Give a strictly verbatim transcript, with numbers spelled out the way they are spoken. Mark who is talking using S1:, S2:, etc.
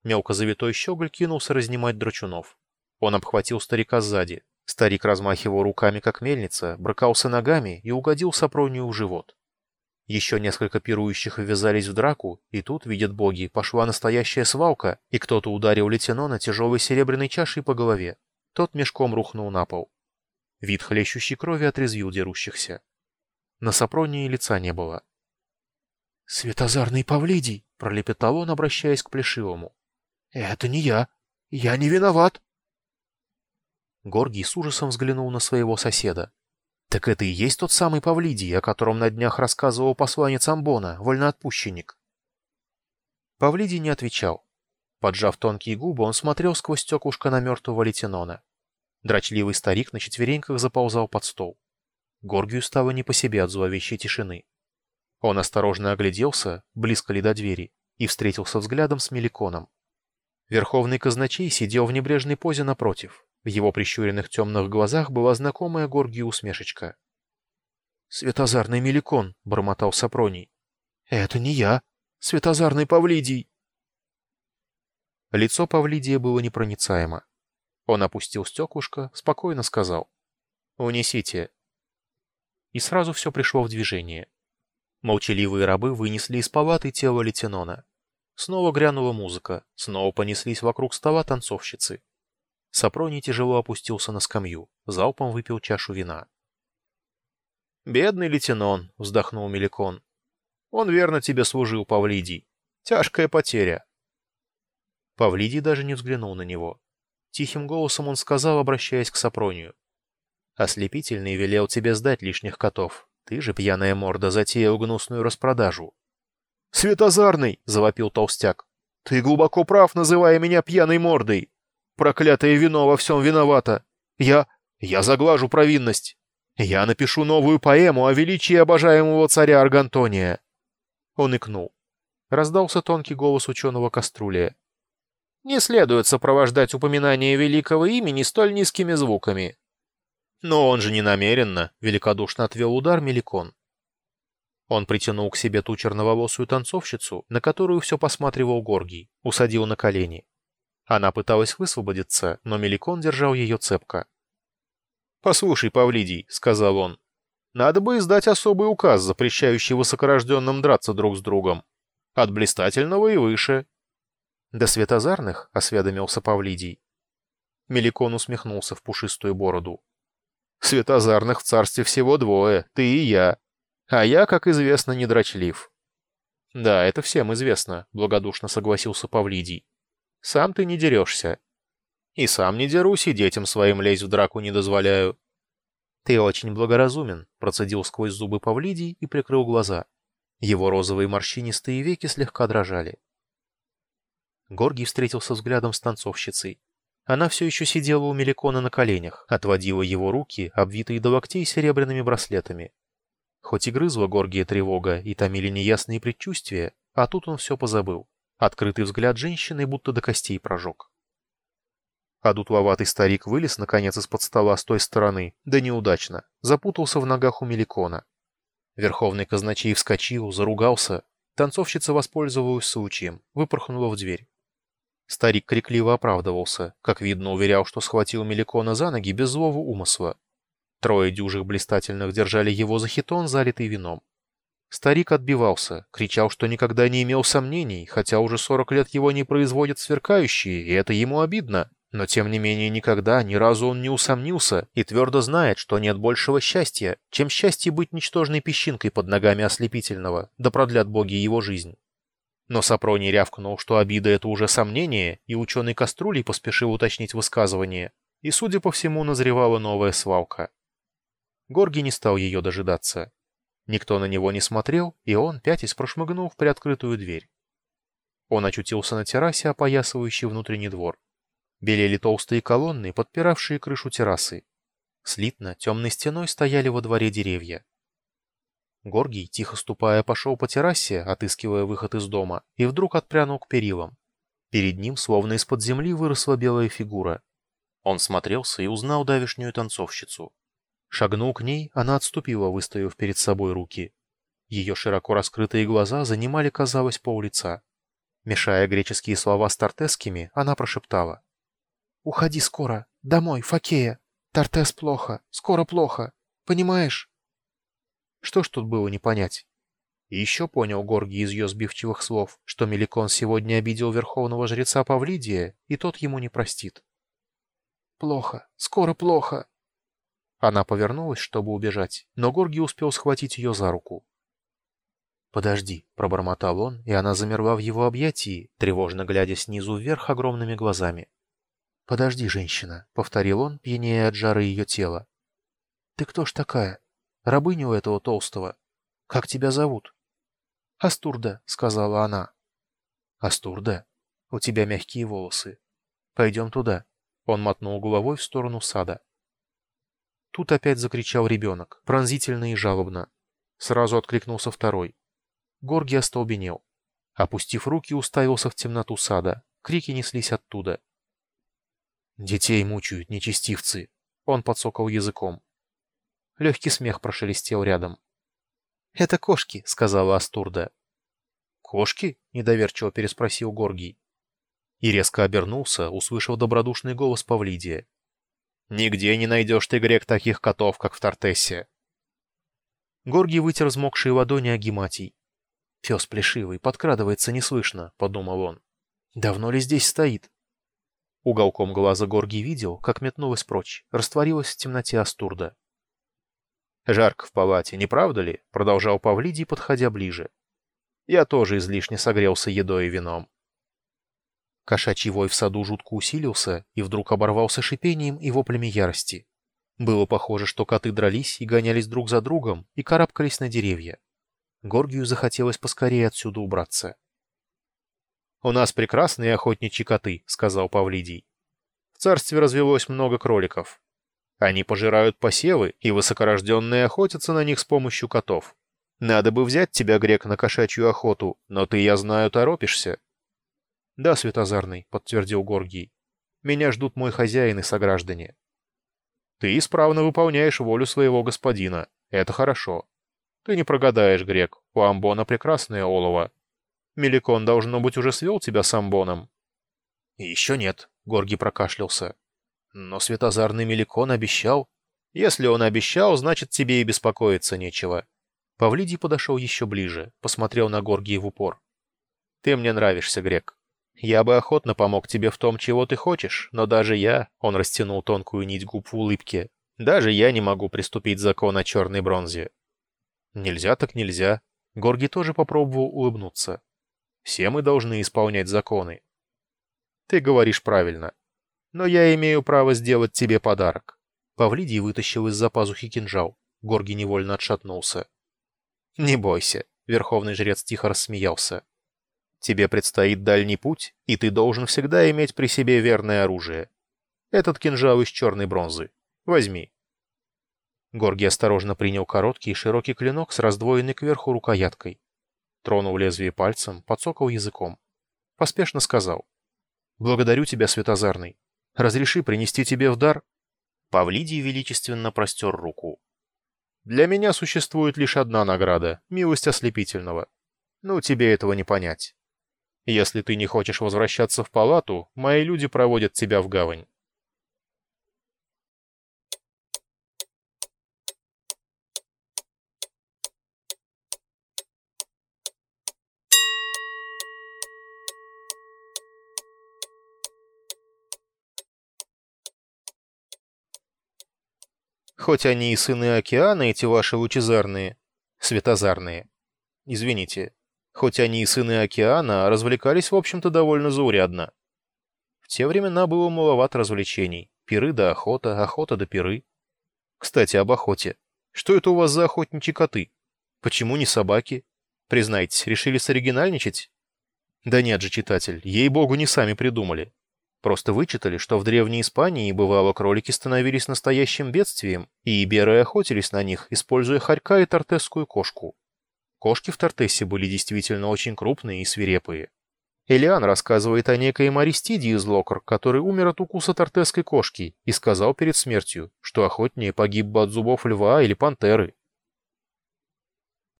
S1: Мелко завитой щеголь кинулся разнимать драчунов. Он обхватил старика сзади. Старик размахивал руками, как мельница, брыкался ногами и угодил Сапронию в живот. Еще несколько пирующих ввязались в драку, и тут, видят боги, пошла настоящая свалка, и кто-то ударил Летинона тяжелой серебряной чашей по голове. Тот мешком рухнул на пол. Вид хлещущей крови отрезвил дерущихся. На Сапронии лица не было.
S2: «Светозарный Павлидий!» — пролепетал он, обращаясь к Плешивому. «Это не я! Я не виноват!»
S1: Горгий с ужасом взглянул на своего соседа. Так это и есть тот самый Павлидий, о котором на днях рассказывал посланец Амбона, вольноотпущенник. Павлидий не отвечал. Поджав тонкие губы, он смотрел сквозь стеклышко на мертвого Летинона. Дрочливый старик на четвереньках заползал под стол. Горгию стало не по себе от зловещей тишины. Он осторожно огляделся, близко ли до двери, и встретился взглядом с Меликоном. Верховный казначей сидел в небрежной позе напротив. В его прищуренных темных глазах была знакомая Горгию усмешечка.
S2: «Светозарный Меликон», — бормотал Сапроний. «Это не я. Светозарный Павлидий».
S1: Лицо Павлидия было непроницаемо. Он опустил стеклышко, спокойно сказал: «Унесите». И сразу все пришло в движение. Молчаливые рабы вынесли из палаты тело Летинона. Снова грянула музыка, снова понеслись вокруг стола танцовщицы. Сапроний тяжело опустился на скамью, залпом выпил чашу вина. «Бедный Летинон», — вздохнул Меликон. «Он верно тебе служил, Павлидий. Тяжкая потеря». Павлидий даже не взглянул на него. Тихим голосом он сказал, обращаясь к Сапронию: «Ослепительный велел тебе сдать лишних котов. Ты же, пьяная морда, затеял гнусную распродажу».
S2: «Светозарный!» — завопил толстяк. «Ты глубоко прав, называя меня пьяной мордой. Проклятое вино во всем виновато. Я... я заглажу провинность. Я напишу новую поэму о величии обожаемого царя Аргантония».
S1: Он икнул. Раздался тонкий голос ученого Каструлия. «Не следует сопровождать упоминание великого имени столь низкими звуками». «Но он же не намеренно», — великодушно отвел удар Меликон. Он притянул к себе ту черноволосую танцовщицу, на которую все посматривал Горгий, усадил на колени. Она пыталась высвободиться, но Меликон держал ее цепко. «Послушай, Павлидий», — сказал он, — «надо бы издать особый указ, запрещающий высокорожденным драться друг с другом. От блистательного и выше». «До светозарных?» — осведомился Павлидий. Меликон усмехнулся в пушистую бороду. «Светозарных в царстве всего двое, ты и я. А я, как известно, не дрочлив». «Да, это всем известно», — благодушно согласился Павлидий. «Сам ты не дерешься». «И сам не дерусь, и детям своим лезть в драку не дозволяю». «Ты очень благоразумен», — процедил сквозь зубы Павлидий и прикрыл глаза. Его розовые морщинистые веки слегка дрожали. Горгий встретился взглядом с танцовщицей. Она все еще сидела у Меликона на коленях, отводила его руки, обвитые до локтей серебряными браслетами. Хоть и грызла Горгия тревога и томили неясные предчувствия, а тут он все позабыл. Открытый взгляд женщины будто до костей прожег. А дутловатый старик вылез, наконец, из-под стола с той стороны, да неудачно, запутался в ногах у Меликона. Верховный казначей вскочил, заругался. Танцовщица воспользовалась случаем, выпорхнула в дверь. Старик крикливо оправдывался, как видно, уверял, что схватил Меликона за ноги без злого умысла. Трое дюжих блистательных держали его за хитон, залитый вином. Старик отбивался, кричал, что никогда не имел сомнений, хотя уже сорок лет его не производят сверкающие, и это ему обидно. Но тем не менее никогда, ни разу он не усомнился и твердо знает, что нет большего счастья, чем счастье быть ничтожной песчинкой под ногами ослепительного, да продлят боги его жизнь. Но Сапроний рявкнул, что обида — это уже сомнение, и ученый Каструлей поспешил уточнить высказывание, и, судя по всему, назревала новая свалка. Горгий не стал ее дожидаться. Никто на него не смотрел, и он, пятясь, прошмыгнул в приоткрытую дверь. Он очутился на террасе, опоясывающей внутренний двор. Белели толстые колонны, подпиравшие крышу террасы. Слитно, темной стеной стояли во дворе деревья. Горгий, тихо ступая, пошел по террасе, отыскивая выход из дома, и вдруг отпрянул к перилам. Перед ним, словно из-под земли, выросла белая фигура. Он смотрелся и узнал давешнюю танцовщицу. Шагнул к ней, она отступила, выставив перед собой руки. Ее широко раскрытые глаза занимали, казалось, пол лица. Мешая греческие слова с тартесскими, она прошептала. «Уходи скоро. Домой, Фокея. Тартес плохо. Скоро плохо. Понимаешь?» Что ж тут было не понять? И еще понял Горгий из ее сбивчивых слов, что Меликон сегодня обидел верховного жреца Павлидия, и тот ему не простит. «Плохо. Скоро плохо». Она повернулась, чтобы убежать, но Горгий успел схватить ее за руку. «Подожди», — пробормотал он, и она замерла в его объятии, тревожно глядя снизу вверх огромными глазами. «Подожди, женщина», — повторил он, пьянея от жары ее тела. «Ты кто ж такая? Рабыня у этого толстого? Как тебя зовут?» «Астурда», — сказала она. «Астурда? У тебя мягкие волосы. Пойдем туда». Он мотнул головой в сторону сада. Тут опять закричал ребенок, пронзительно и жалобно. Сразу откликнулся второй. Горгий остолбенел. Опустив руки, уставился в темноту сада. Крики неслись оттуда. «Детей мучают нечестивцы!» Он подсокал языком. Легкий смех прошелестел рядом. «Это кошки», — сказала Астурда. «Кошки?» — недоверчиво переспросил Горгий. И резко обернулся, услышал добродушный голос Павлидия. «Нигде не найдешь ты, грек, таких котов, как в Тартессе». Горгий вытер взмокшие ладони о гематий. «Пес плешивый, подкрадывается неслышно», — подумал он. «Давно ли здесь стоит?» Уголком глаза Горгий видел, как метнулась прочь, растворилась в темноте Астурда. «Жарко в палате, не правда ли?» — продолжал Павлидий, подходя ближе. «Я тоже излишне согрелся едой и вином». Кошачий вой в саду жутко усилился и вдруг оборвался шипением и воплями ярости. Было похоже, что коты дрались и гонялись друг за другом и карабкались на деревья. Горгию захотелось поскорее отсюда убраться. «У нас прекрасные охотничьи коты», — сказал Павлидий. «В царстве развелось много кроликов. Они пожирают посевы, и высокорожденные охотятся на них с помощью котов. Надо бы взять тебя, грек, на кошачью охоту, но ты, я знаю, торопишься». «Да, Светозарный», — подтвердил Горгий. «Меня ждут мой хозяин и сограждане». «Ты исправно выполняешь волю своего господина. Это хорошо. Ты не прогадаешь, грек, у Амбона прекрасное олово. Меликон, должно быть, уже свел тебя с Амбоном». «Еще нет», — Горгий прокашлялся. «Но Светозарный Меликон обещал». «Если он обещал, значит, тебе и беспокоиться нечего». Павлидий подошел еще ближе, посмотрел на Горгия в упор. «Ты мне нравишься, грек. Я бы охотно помог тебе в том, чего ты хочешь, но даже я, — он растянул тонкую нить губ в улыбке, — даже я не могу приступить закон о черной бронзе». «Нельзя так нельзя». Горгий тоже попробовал улыбнуться. «Все мы должны исполнять законы». «Ты говоришь правильно. Но я имею право сделать тебе подарок». Павлидий вытащил из-за пазухи кинжал. Горгий невольно отшатнулся. «Не бойся», — верховный жрец тихо рассмеялся. «Тебе предстоит дальний путь, и ты должен всегда иметь при себе верное оружие. Этот кинжал из черной бронзы. Возьми». Горгий осторожно принял короткий и широкий клинок с раздвоенной кверху рукояткой. Тронул лезвие пальцем, подсокал языком. Поспешно сказал. «Благодарю тебя, Светозарный. Разреши принести тебе в дар...» Павлидий величественно простер руку. «Для меня существует лишь одна награда — милость ослепительного. Ну, тебе этого не понять. Если ты не хочешь возвращаться в палату, мои люди проводят тебя в гавань». Хоть они и сыны океана, эти ваши лучезарные, светозарные, извините, хоть они и сыны океана, развлекались, в общем-то, довольно заурядно. В те времена было маловато развлечений. Пиры да охота, охота да пиры. Кстати, об охоте. Что это у вас за охотничьи коты? Почему не собаки? Признайтесь, решили соригинальничать? Да нет же, читатель, ей-богу, не сами придумали. Просто вычитали, что в Древней Испании, бывало, кролики становились настоящим бедствием, и иберы охотились на них, используя хорька и тартесскую кошку. Кошки в Тартессе были действительно очень крупные и свирепые. Элиан рассказывает о некоем Аристиде из Локр, который умер от укуса тартесской кошки и сказал перед смертью, что охотнее погиб бы от зубов льва или пантеры.